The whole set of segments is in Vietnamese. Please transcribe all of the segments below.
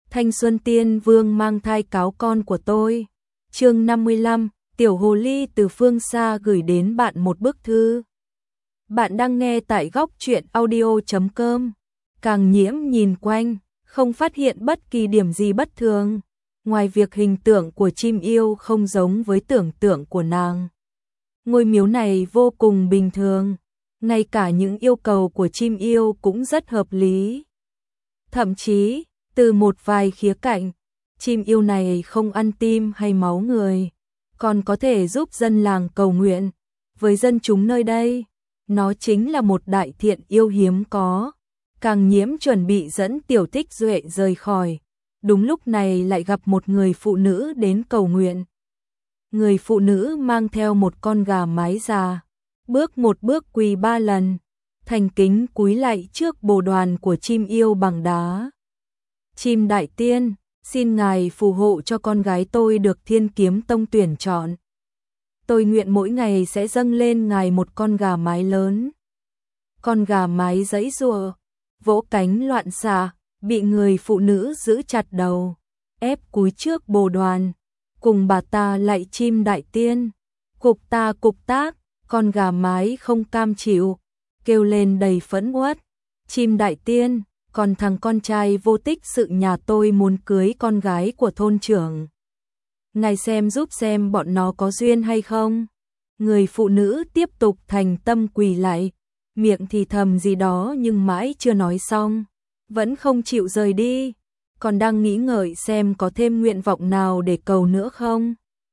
Thanh Xuân Tiên Vương mang thai cáo con của tôi. Chương 55, Tiểu Hồ Ly từ phương xa gửi đến bạn một bức thư. Bạn đang nghe tại góc truyện audio.com. Càng Nhiễm nhìn quanh, không phát hiện bất kỳ điểm gì bất thường, ngoài việc hình tượng của chim yêu không giống với tưởng tượng của nàng. Ngôi miếu này vô cùng bình thường, ngay cả những yêu cầu của chim yêu cũng rất hợp lý. Thậm chí, từ một vài khía cạnh, chim yêu này không ăn tim hay máu người, còn có thể giúp dân làng cầu nguyện. Với dân chúng nơi đây, nó chính là một đại thiện yêu hiếm có. Càng Nhiễm chuẩn bị dẫn Tiểu Thích Duệ rời khỏi. Đúng lúc này lại gặp một người phụ nữ đến cầu nguyện. Người phụ nữ mang theo một con gà mái già, bước một bước quỳ 3 lần, thành kính cúi lạy trước bồ đoàn của chim yêu bằng đá. Chim đại tiên, xin ngài phù hộ cho con gái tôi được Thiên Kiếm Tông tuyển chọn. Tôi nguyện mỗi ngày sẽ dâng lên ngài một con gà mái lớn. Con gà mái giãy giụa, vỗ cánh loạn xạ, bị người phụ nữ giữ chặt đầu, ép cúi trước bồ đoàn, cùng bà ta lạy chim đại tiên. Cục ta cục tác, con gà mái không cam chịu, kêu lên đầy phẫn uất. Chim đại tiên, còn thằng con trai vô tích sự nhà tôi muốn cưới con gái của thôn trưởng. Ngài xem giúp xem bọn nó có duyên hay không. Người phụ nữ tiếp tục thành tâm quỳ lạy, miệng thì thầm gì đó nhưng mãi chưa nói xong, vẫn không chịu rời đi, còn đang nghĩ ngợi xem có thêm nguyện vọng nào để cầu nữa không.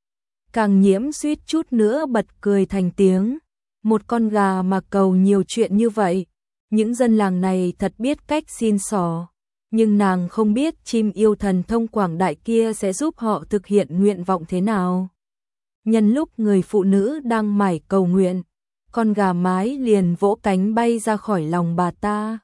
Càng Nhiễm suýt chút nữa bật cười thành tiếng. Một con gà mà cầu nhiều chuyện như vậy, những dân làng này thật biết cách xin xỏ, nhưng nàng không biết chim yêu thần thông quảng đại kia sẽ giúp họ thực hiện nguyện vọng thế nào. Nhân lúc người phụ nữ đang mải cầu nguyện, con gà mái liền vỗ cánh bay ra khỏi lòng bà ta.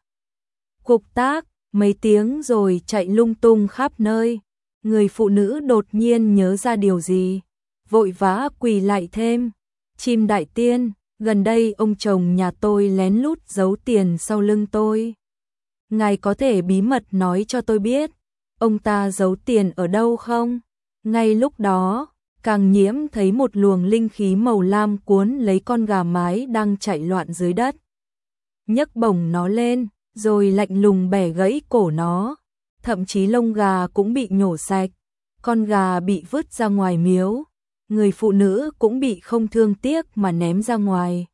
Cục tác, mấy tiếng rồi chạy lung tung khắp nơi. Người phụ nữ đột nhiên nhớ ra điều gì, vội vã quỳ lại thêm. Chim đại tiên, gần đây ông chồng nhà tôi lén lút giấu tiền sau lưng tôi. Ngài có thể bí mật nói cho tôi biết, ông ta giấu tiền ở đâu không? Ngay lúc đó, Càng Nhiễm thấy một luồng linh khí màu lam cuốn lấy con gà mái đang chạy loạn dưới đất. Nhấc bổng nó lên, rồi lạnh lùng bẻ gãy cổ nó. Thậm chí lông gà cũng bị nhổ sạch. Con gà bị vứt ra ngoài miếu. Người phụ nữ cũng bị không thương tiếc mà ném ra ngoài.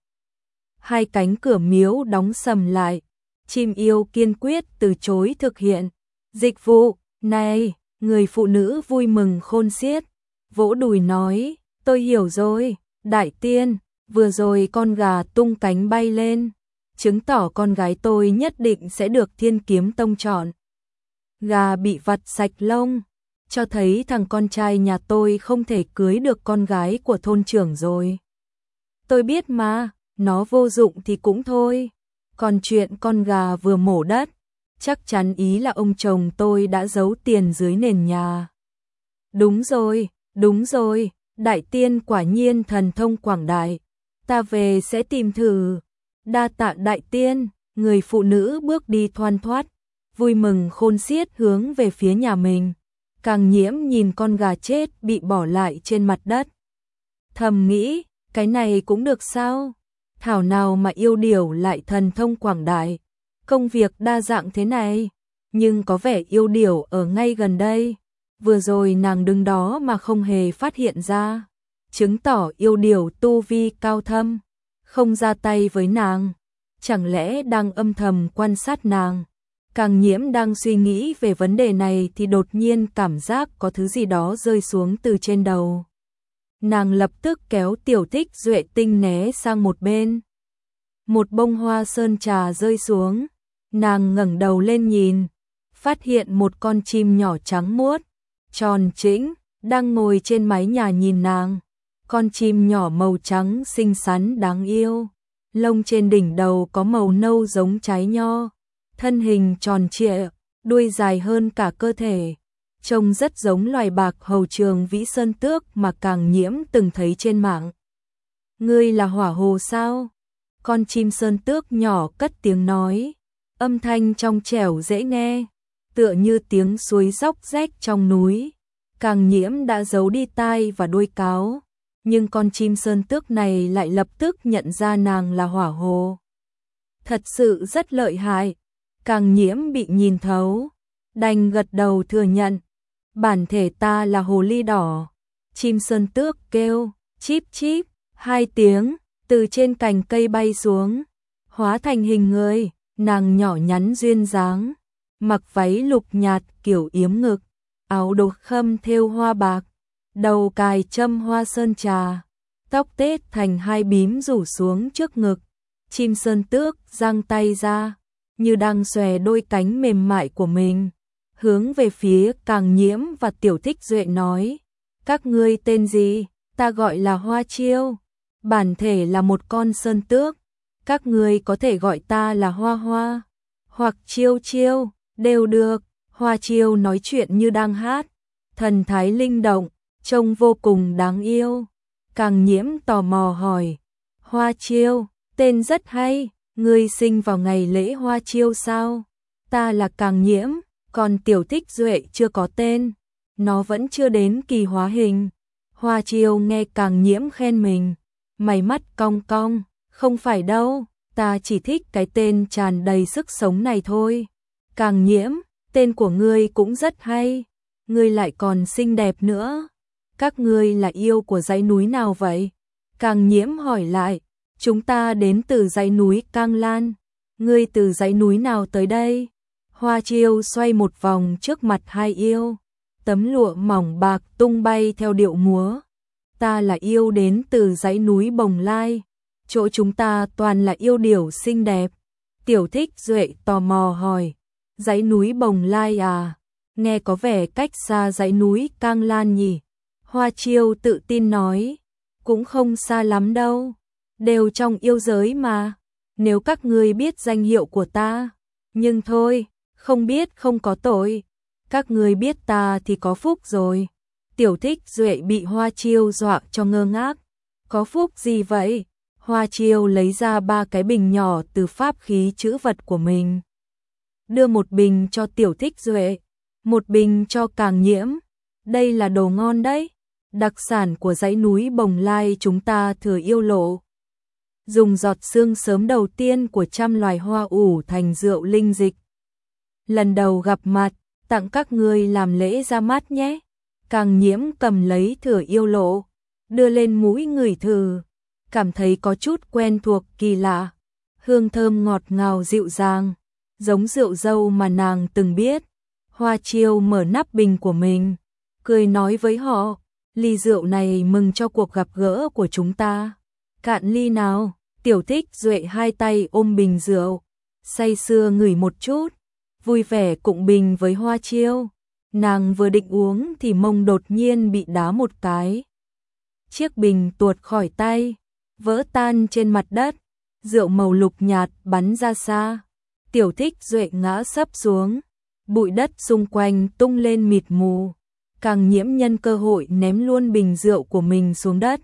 Hai cánh cửa miếu đóng sầm lại. Chim yêu kiên quyết từ chối thực hiện dịch vụ này. Người phụ nữ vui mừng khôn xiết, vỗ đùi nói, tôi hiểu rồi, đại tiên, vừa rồi con gà tung cánh bay lên, chứng tỏ con gái tôi nhất định sẽ được Thiên Kiếm Tông chọn. Gà bị vặt sạch lông, cho thấy thằng con trai nhà tôi không thể cưới được con gái của thôn trưởng rồi. Tôi biết mà, nó vô dụng thì cũng thôi. Còn chuyện con gà vừa mổ đất, chắc chắn ý là ông chồng tôi đã giấu tiền dưới nền nhà. Đúng rồi, đại tiên quả nhiên thần thông quảng đại, ta về sẽ tìm thử. Đa tạ đại tiên. Người phụ nữ bước đi thoăn thoắt, vui mừng khôn xiết hướng về phía nhà mình. Càng Nhiễm nhìn con gà chết bị bỏ lại trên mặt đất, thầm nghĩ, cái này cũng được sao? Thảo nào mà yêu điểu lại thần thông quảng đại, công việc đa dạng thế này. Nhưng có vẻ yêu điểu ở ngay gần đây, vừa rồi nàng đứng đó mà không hề phát hiện ra, chứng tỏ yêu điểu tu vi cao thâm, không ra tay với nàng, chẳng lẽ đang âm thầm quan sát nàng. Càng Nhiễm đang suy nghĩ về vấn đề này thì đột nhiên cảm giác có thứ gì đó rơi xuống từ trên đầu. Nàng lập tức kéo Tiểu Thích Duệ tinh né sang một bên. Một bông hoa sơn trà rơi xuống, nàng ngẩng đầu lên nhìn, phát hiện một con chim nhỏ trắng muốt, tròn trĩnh, đang ngồi trên mái nhà nhìn nàng. Con chim nhỏ màu trắng xinh xắn đáng yêu, lông trên đỉnh đầu có màu nâu giống trái nho, thân hình tròn trịa, đuôi dài hơn cả cơ thể, trông rất giống loài bạc hầu trường vĩ sơn tước mà Càng Nhiễm từng thấy trên mạng. Ngươi là hỏa hồ sao? Con chim sơn tước nhỏ cất tiếng nói, âm thanh trong trẻo dễ nghe. tựa như tiếng suối róc rách trong núi. Càng Nhiễm đã giấu đi tai và đuôi cáo, nhưng con chim sơn tước này lại lập tức nhận ra nàng là hỏa hồ. Thật sự rất lợi hại. Càng Nhiễm bị nhìn thấu, đành gật đầu thừa nhận. Bản thể ta là hồ ly đỏ. Chim sơn tước kêu, chíp chíp, 2 tiếng, từ trên cành cây bay xuống, hóa thành hình người. Nàng nhỏ nhắn duyên dáng, mặc váy lục nhạt kiểu yếm ngực, áo độc khâm thêu hoa bạc, đầu cài châm hoa sơn trà, tóc tết thành 2 bím rủ xuống trước ngực. Chim sơn tước giang tay ra, như đang xòe đôi cánh mềm mại của mình, hướng về phía Càng Nhiễm và Tiểu Thích Duệ nói: các ngươi tên gì? Ta gọi là Hoa Chiêu, bản thể là một con sơn tước. Các ngươi có thể gọi ta là Hoa Hoa hoặc Chiêu Chiêu đều được. Hoa Chiêu nói chuyện như đang hát, thần thái linh động, trông vô cùng đáng yêu. Càng Nhiễm tò mò hỏi: Hoa Chiêu, tên rất hay, ngươi sinh vào ngày lễ Hoa Chiêu sao? Ta là Càng Nhiễm, còn Tiểu Thích Duệ chưa có tên, nó vẫn chưa đến kỳ hóa hình. Hoa Chiêu nghe Càng Nhiễm khen mình, mày mắt cong cong: không phải đâu, ta chỉ thích cái tên tràn đầy sức sống này thôi. Càng Nhiễm, tên của ngươi cũng rất hay, ngươi lại còn xinh đẹp nữa. Các ngươi là yêu của dãy núi nào vậy? Càng Nhiễm hỏi lại. Chúng ta đến từ dãy núi Cang Lan. Ngươi từ dãy núi nào tới đây? Hoa Chiêu xoay một vòng trước mặt hai yêu, tấm lụa mỏng bạc tung bay theo điệu múa. Ta là yêu đến từ dãy núi Bồng Lai, chỗ chúng ta toàn là yêu điểu xinh đẹp. Tiểu Thích Duệ tò mò hỏi: dãy núi Bồng Lai à? Nghe có vẻ cách xa dãy núi Cang Lan nhỉ? Hoa Chiêu tự tin nói: cũng không xa lắm đâu, đều trong yêu giới mà. Nếu các ngươi biết danh hiệu của ta, nhưng thôi, không biết không có tội. Các ngươi biết ta thì có phúc rồi. Tiểu Thích Duệ bị Hoa Chiêu dọa cho ngơ ngác. Có phúc gì vậy? Hoa Chiêu lấy ra 3 cái bình nhỏ từ pháp khí trữ vật của mình, đưa một bình cho Tiểu Thích Duệ, một bình cho Càng Nhiễm. Đây là đồ ngon đấy, đặc sản của dãy núi Bồng Lai chúng ta thừa yêu lộ. Dùng giọt sương sớm đầu tiên của trăm loài hoa ủ thành rượu linh dịch. Lần đầu gặp mặt, tặng các ngươi làm lễ ra mắt nhé. Càng Nhiễm cầm lấy thửa yêu lộ, đưa lên mũi ngửi thử, cảm thấy có chút quen thuộc kỳ lạ. Hương thơm ngọt ngào dịu dàng, giống rượu dâu mà nàng từng biết. Hoa Chiêu mở nắp bình của mình, cười nói với họ: ly rượu này mừng cho cuộc gặp gỡ của chúng ta. Cạn ly nào. Tiểu Thích Duệ 2 tay ôm bình rượu, say sưa ngửi một chút, vui vẻ cụng bình với Hoa Chiêu. Nàng vừa định uống thì mông đột nhiên bị đá một cái. Chiếc bình tuột khỏi tay, vỡ tan trên mặt đất, rượu màu lục nhạt bắn ra xa. Tiểu Thích Duệ ngã sấp xuống, bụi đất xung quanh tung lên mịt mù. Càng Nhiễm nhân cơ hội ném luôn bình rượu của mình xuống đất,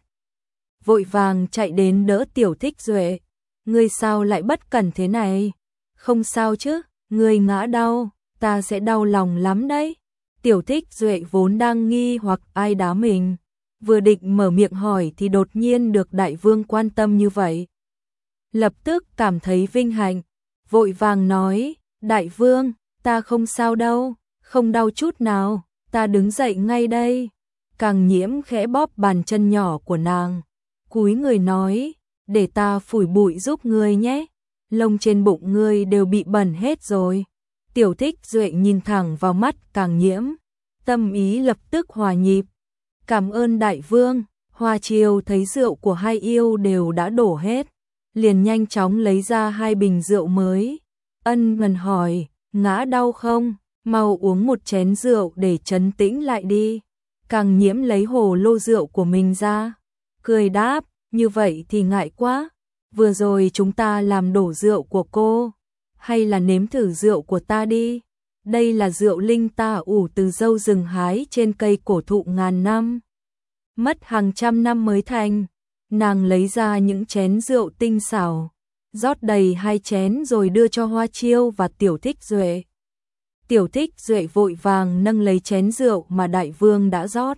vội vàng chạy đến đỡ Tiểu Thích Duệ. Ngươi sao lại bất cẩn thế này? Không sao chứ, ngươi ngã đau, ta sẽ đau lòng lắm đấy. Tiểu Thích Duệ vốn đang nghi hoặc ai đá mình, vừa định mở miệng hỏi thì đột nhiên được đại vương quan tâm như vậy, lập tức cảm thấy vinh hạnh, vội vàng nói: đại vương, ta không sao đâu, không đau chút nào, ta đứng dậy ngay đây. Càng Nhiễm khẽ bóp bàn chân nhỏ của nàng, cúi người nói: để ta phủi bụi giúp ngươi nhé, lông trên bụng ngươi đều bị bẩn hết rồi. Tiểu Thích Duệ nhìn thẳng vào mắt Càng Nhiễm, tâm ý lập tức hòa nhịp. Cảm ơn đại vương. Hoa Chiêu thấy rượu của hai yêu đều đã đổ hết, liền nhanh chóng lấy ra 2 bình rượu mới, ân cần hỏi: ngã đau không? Mau uống một chén rượu để trấn tĩnh lại đi. Càng Nhiễm lấy hồ lô rượu của mình ra, cười đáp: như vậy thì ngại quá, vừa rồi chúng ta làm đổ rượu của cô, hay là nếm thử rượu của ta đi. Đây là rượu linh ta ủ từ dâu rừng hái trên cây cổ thụ ngàn năm, mất hàng trăm năm mới thành. Nàng lấy ra những chén rượu tinh xảo, rót đầy 2 chén rồi đưa cho Hoa Chiêu và Tiểu Thích Duệ. Tiểu Thích Duệ vội vàng nâng lấy chén rượu mà đại vương đã rót.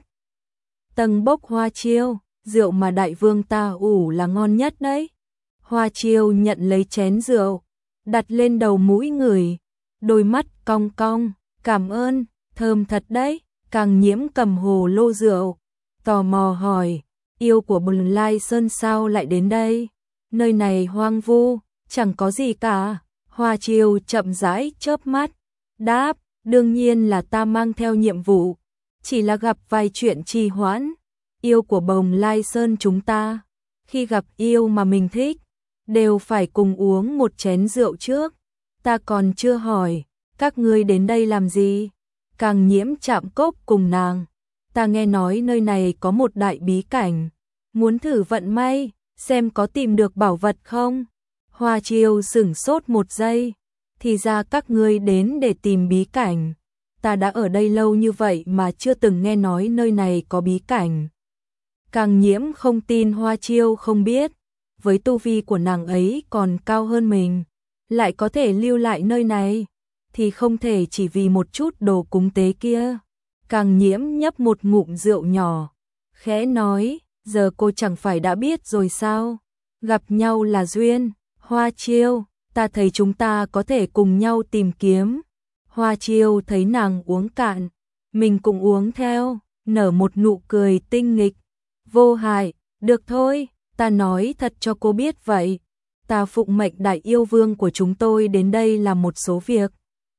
Tầng bốc Hoa Chiêu, rượu mà đại vương ta ủ là ngon nhất đấy. Hoa Chiêu nhận lấy chén rượu, đặt lên đầu mũi ngửi, đôi mắt cong cong, cảm ơn, thơm thật đấy. Càng Nhiễm cầm hồ lô rượu, tò mò hỏi, yêu của Bùn Lai Sơn sao lại đến đây? Nơi này hoang vu, chẳng có gì cả. Hoa Chiêu chậm rãi chớp mắt, đáp, đương nhiên là ta mang theo nhiệm vụ, chỉ là gặp vài chuyện trì hoãn. Yêu của Bồng Lai Sơn chúng ta, khi gặp yêu mà mình thích, đều phải cùng uống một chén rượu trước. Ta còn chưa hỏi, các ngươi đến đây làm gì? Càng Nhiễm chạm cốc cùng nàng, ta nghe nói nơi này có một đại bí cảnh, muốn thử vận may, xem có tìm được bảo vật không? Hoa Chiêu sửng sốt một giây, thì ra các ngươi đến để tìm bí cảnh. Ta đã ở đây lâu như vậy mà chưa từng nghe nói nơi này có bí cảnh. Càng Nhiễm không tin Hoa Chiêu không biết, với tu vi của nàng ấy còn cao hơn mình, lại có thể lưu lại nơi này, thì không thể chỉ vì một chút đồ cúng tế kia. Càng Nhiễm nhấp một ngụm rượu nhỏ, khẽ nói, giờ cô chẳng phải đã biết rồi sao? Gặp nhau là duyên. Hoa Chiêu, ta thấy chúng ta có thể cùng nhau tìm kiếm. Hoa Chiêu thấy nàng uống cạn, mình cũng uống theo, nở một nụ cười tinh nghịch. Vô hại, được thôi, ta nói thật cho cô biết vậy. Ta phụng mệnh đại yêu vương của chúng tôi đến đây làm một số việc.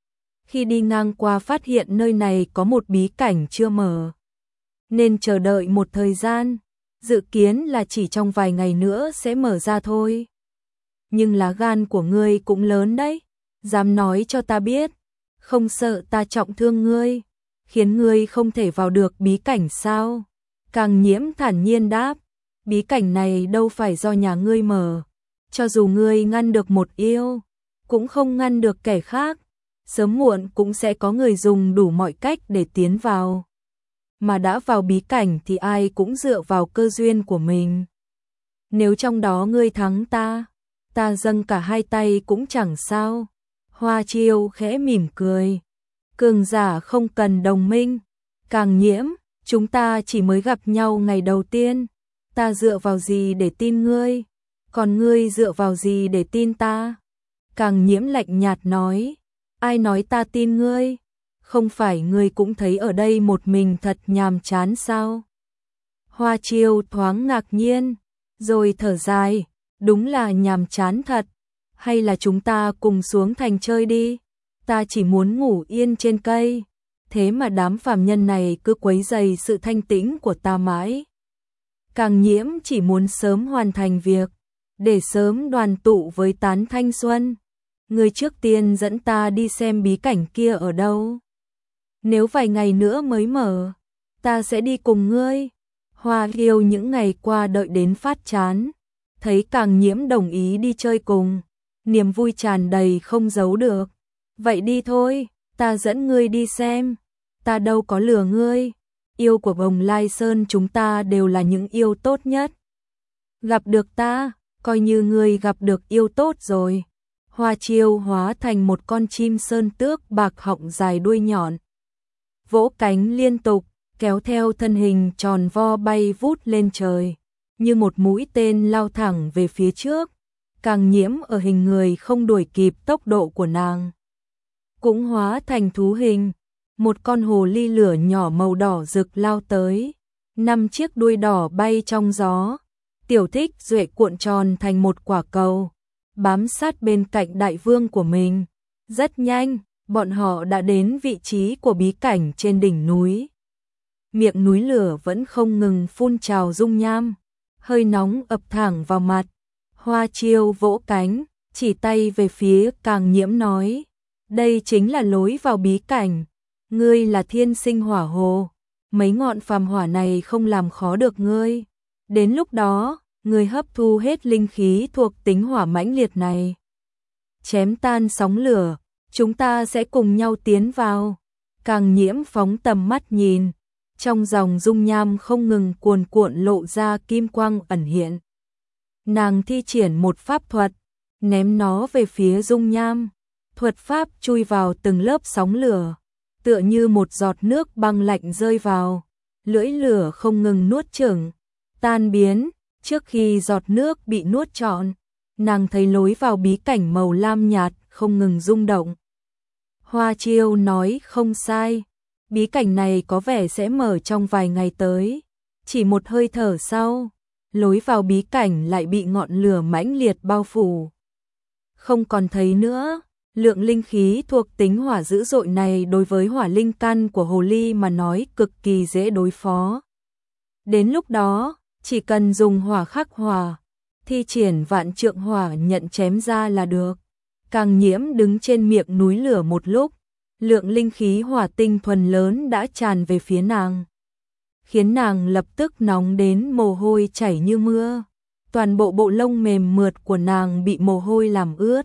Khi đi ngang qua phát hiện nơi này có một bí cảnh chưa mở, nên chờ đợi một thời gian, dự kiến là chỉ trong vài ngày nữa sẽ mở ra thôi. Nhưng lá gan của ngươi cũng lớn đấy, dám nói cho ta biết, không sợ ta trọng thương ngươi, khiến ngươi không thể vào được bí cảnh sao? Càng Nhiễm thản nhiên đáp, bí cảnh này đâu phải do nhà ngươi mở, cho dù ngươi ngăn được một yêu, cũng không ngăn được kẻ khác, sớm muộn cũng sẽ có người dùng đủ mọi cách để tiến vào. Mà đã vào bí cảnh thì ai cũng dựa vào cơ duyên của mình. Nếu trong đó ngươi thắng ta dâng cả hai tay cũng chẳng sao. Hoa Chiêu khẽ mỉm cười. Cường giả không cần đồng minh. Càng Nhiễm, chúng ta chỉ mới gặp nhau ngày đầu tiên. Ta dựa vào gì để tin ngươi? Còn ngươi dựa vào gì để tin ta? Càng Nhiễm lạnh nhạt nói. Ai nói ta tin ngươi? Không phải ngươi cũng thấy ở đây một mình thật nhàm chán sao? Hoa Chiêu thoáng ngạc nhiên, rồi thở dài. Đúng là nhàm chán thật, hay là chúng ta cùng xuống thành chơi đi, ta chỉ muốn ngủ yên trên cây, thế mà đám phàm nhân này cứ quấy rầy sự thanh tĩnh của ta mãi. Càng Nhiễm chỉ muốn sớm hoàn thành việc, để sớm đoàn tụ với tán thanh xuân. Ngươi trước tiên dẫn ta đi xem bí cảnh kia ở đâu. Nếu vài ngày nữa mới mở, ta sẽ đi cùng ngươi. Hoa Chiêu những ngày qua đợi đến phát chán, thấy Càng Nhiễm đồng ý đi chơi cùng, niềm vui tràn đầy không giấu được. Vậy đi thôi, ta dẫn ngươi đi xem, ta đâu có lừa ngươi, yêu của Bồng Lai Sơn chúng ta đều là những yêu tốt nhất. Gặp được ta, coi như ngươi gặp được yêu tốt rồi. Hoa Chiêu hóa thành một con chim sơn tước bạc họng dài đuôi nhọn, vỗ cánh liên tục, kéo theo thân hình tròn vo bay vút lên trời, như một mũi tên lao thẳng về phía trước. Càng Nhiễm ở hình người không đuổi kịp tốc độ của nàng, cũng hóa thành thú hình, một con hồ ly lửa nhỏ màu đỏ rực lao tới, 5 chiếc đuôi đỏ bay trong gió. Tiểu Thích Duệ cuộn tròn thành một quả cầu, bám sát bên cạnh đại vương của mình. Rất nhanh, bọn họ đã đến vị trí của bí cảnh trên đỉnh núi. Miệng núi lửa vẫn không ngừng phun trào dung nham, hơi nóng ập thẳng vào mặt. Hoa Chiêu vỗ cánh, chỉ tay về phía Càng Nhiễm nói, đây chính là lối vào bí cảnh, ngươi là thiên sinh hỏa hồ, mấy ngọn phàm hỏa này không làm khó được ngươi. Đến lúc đó, ngươi hấp thu hết linh khí thuộc tính hỏa mãnh liệt này, chém tan sóng lửa, chúng ta sẽ cùng nhau tiến vào. Càng Nhiễm phóng tầm mắt nhìn, trong dòng dung nham không ngừng cuồn cuộn lộ ra kim quang ẩn hiện. Nàng thi triển một pháp thuật, ném nó về phía dung nham, thuật pháp chui vào từng lớp sóng lửa, tựa như một giọt nước băng lạnh rơi vào, lưỡi lửa không ngừng nuốt chửng, tan biến, trước khi giọt nước bị nuốt trọn, nàng thấy lối vào bí cảnh màu lam nhạt không ngừng rung động. Hoa Chiêu nói không sai, bí cảnh này có vẻ sẽ mở trong vài ngày tới, chỉ một hơi thở sau, lối vào bí cảnh lại bị ngọn lửa mãnh liệt bao phủ. Không còn thấy nữa, lượng linh khí thuộc tính hỏa dữ dội này đối với hỏa linh căn của hồ ly mà nói cực kỳ dễ đối phó. Đến lúc đó, chỉ cần dùng hỏa khắc hỏa, thi triển vạn trượng hỏa nhận chém ra là được. Càng Nhiễm đứng trên miệng núi lửa một lúc, lượng linh khí hỏa tinh thuần lớn đã tràn về phía nàng, khiến nàng lập tức nóng đến mồ hôi chảy như mưa. Toàn bộ bộ lông mềm mượt của nàng bị mồ hôi làm ướt,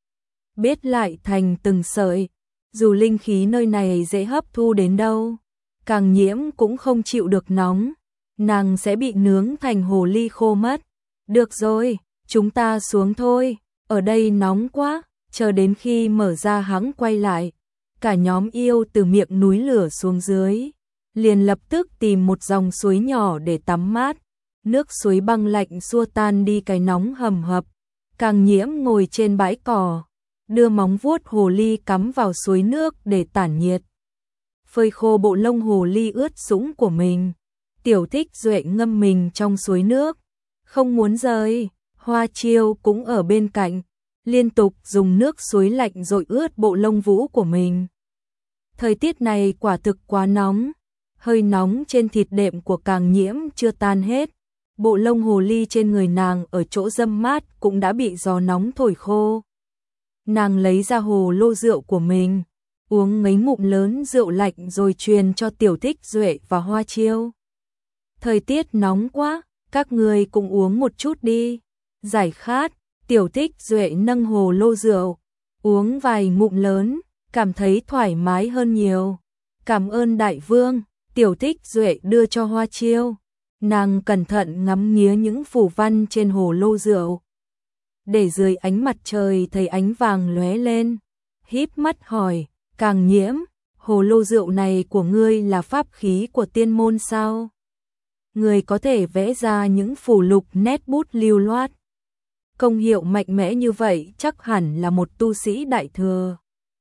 bết lại thành từng sợi. Dù linh khí nơi này dễ hấp thu đến đâu, Càng Nhiễm cũng không chịu được nóng, nàng sẽ bị nướng thành hồ ly khô mất. Được rồi, chúng ta xuống thôi, ở đây nóng quá. Chờ đến khi mở ra hãng quay lại, cả nhóm yêu từ miệng núi lửa xuống dưới, liền lập tức tìm một dòng suối nhỏ để tắm mát. Nước suối băng lạnh xua tan đi cái nóng hầm hập. Càng Nhiễm ngồi trên bãi cỏ, đưa móng vuốt hồ ly cắm vào suối nước để tản nhiệt, phơi khô bộ lông hồ ly ướt sũng của mình. Tiểu Thích Duệ ngâm mình trong suối nước, không muốn rời. Hoa Chiêu cũng ở bên cạnh, liên tục dùng nước suối lạnh dội ướt bộ lông vũ của mình. Thời tiết này quả thực quá nóng, hơi nóng trên thịt đệm của Càng Nhiễm chưa tan hết. Bộ lông hồ ly trên người nàng ở chỗ râm mát cũng đã bị gió nóng thổi khô. Nàng lấy ra hồ lô rượu của mình, uống mấy ngụm lớn rượu lạnh rồi truyền cho Tiểu Thích Duệ và Hoa Chiêu. Thời tiết nóng quá, các người cũng uống một chút đi, giải khát. Tiểu Thích Duệ nâng hồ lô rượu, uống vài ngụm lớn, cảm thấy thoải mái hơn nhiều. Cảm ơn đại vương. Tiểu Thích Duệ đưa cho Hoa Chiêu. Nàng cẩn thận ngắm nghía những phù văn trên hồ lô rượu, để dưới ánh mặt trời thấy ánh vàng lóe lên, híp mắt hỏi, Càng Nhiễm, hồ lô rượu này của ngươi là pháp khí của tiên môn sao? Ngươi có thể vẽ ra những phù lục nét bút lưu loát. Công hiệu mạnh mẽ như vậy chắc hẳn là một tu sĩ đại thừa.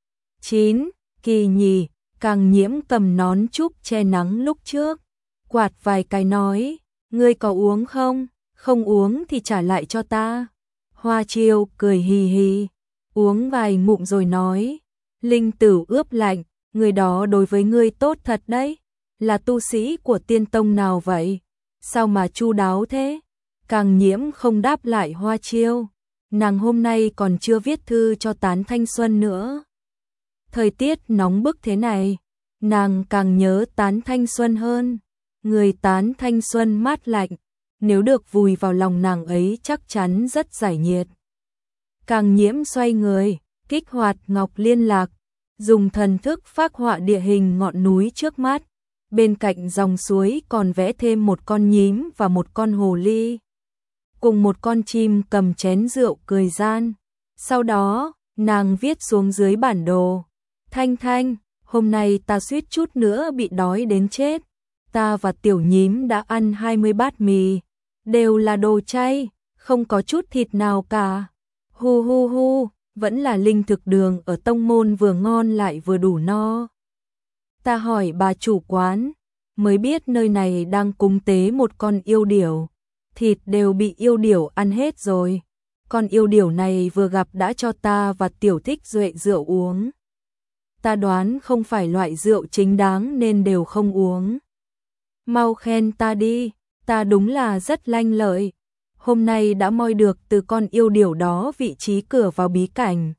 9. Kỳ nhì. Càng Nhiễm cầm nón trúc che nắng lúc trước, quạt vài cái nói, ngươi có uống không? Không uống thì trả lại cho ta. Hoa Chiêu cười hì hì, uống vài ngụm rồi nói, linh tử ướp lạnh, người đó đối với ngươi tốt thật đấy. Là tu sĩ của tiên tông nào vậy? Sao mà chu đáo thế? Càng Nhiễm không đáp lại Hoa Chiêu, nàng hôm nay còn chưa viết thư cho Tán Thanh Xuân nữa. Thời tiết nóng bức thế này, nàng càng nhớ Tán Thanh Xuân hơn. Người Tán Thanh Xuân mát lạnh, nếu được vùi vào lòng nàng ấy chắc chắn rất giải nhiệt. Càng Nhiễm xoay người, kích hoạt ngọc liên lạc, dùng thần thức phác họa địa hình ngọn núi trước mắt. Bên cạnh dòng suối còn vẽ thêm một con nhím và một con hồ ly, cùng một con chim cầm chén rượu cười gian. Sau đó, nàng viết xuống dưới bản đồ, Thanh Thanh, hôm nay ta suýt chút nữa bị đói đến chết. Ta và tiểu nhím đã ăn 20 bát mì, đều là đồ chay, không có chút thịt nào cả. Hu hu hu, vẫn là linh thực đường ở tông môn vừa ngon lại vừa đủ no. Ta hỏi bà chủ quán, mới biết nơi này đang cúng tế một con yêu điểu, thịt đều bị yêu điểu ăn hết rồi. Con yêu điểu này vừa gặp đã cho ta và Tiểu Thích Duệ rượu uống. Ta đoán không phải loại rượu chính đáng nên đều không uống. Mau khen ta đi, ta đúng là rất lanh lợi. Hôm nay đã moi được từ con yêu điểu đó vị trí cửa vào bí cảnh.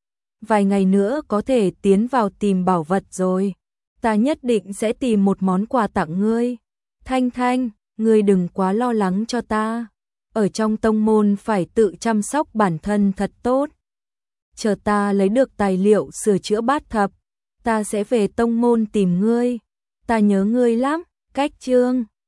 Vài ngày nữa có thể tiến vào tìm bảo vật rồi. Ta nhất định sẽ tìm một món quà tặng ngươi. Thanh Thanh, ngươi đừng quá lo lắng cho ta. Ở trong tông môn phải tự chăm sóc bản thân thật tốt. Chờ ta lấy được tài liệu sửa chữa bát thập, ta sẽ về tông môn tìm ngươi. Ta nhớ ngươi lắm. Cách chương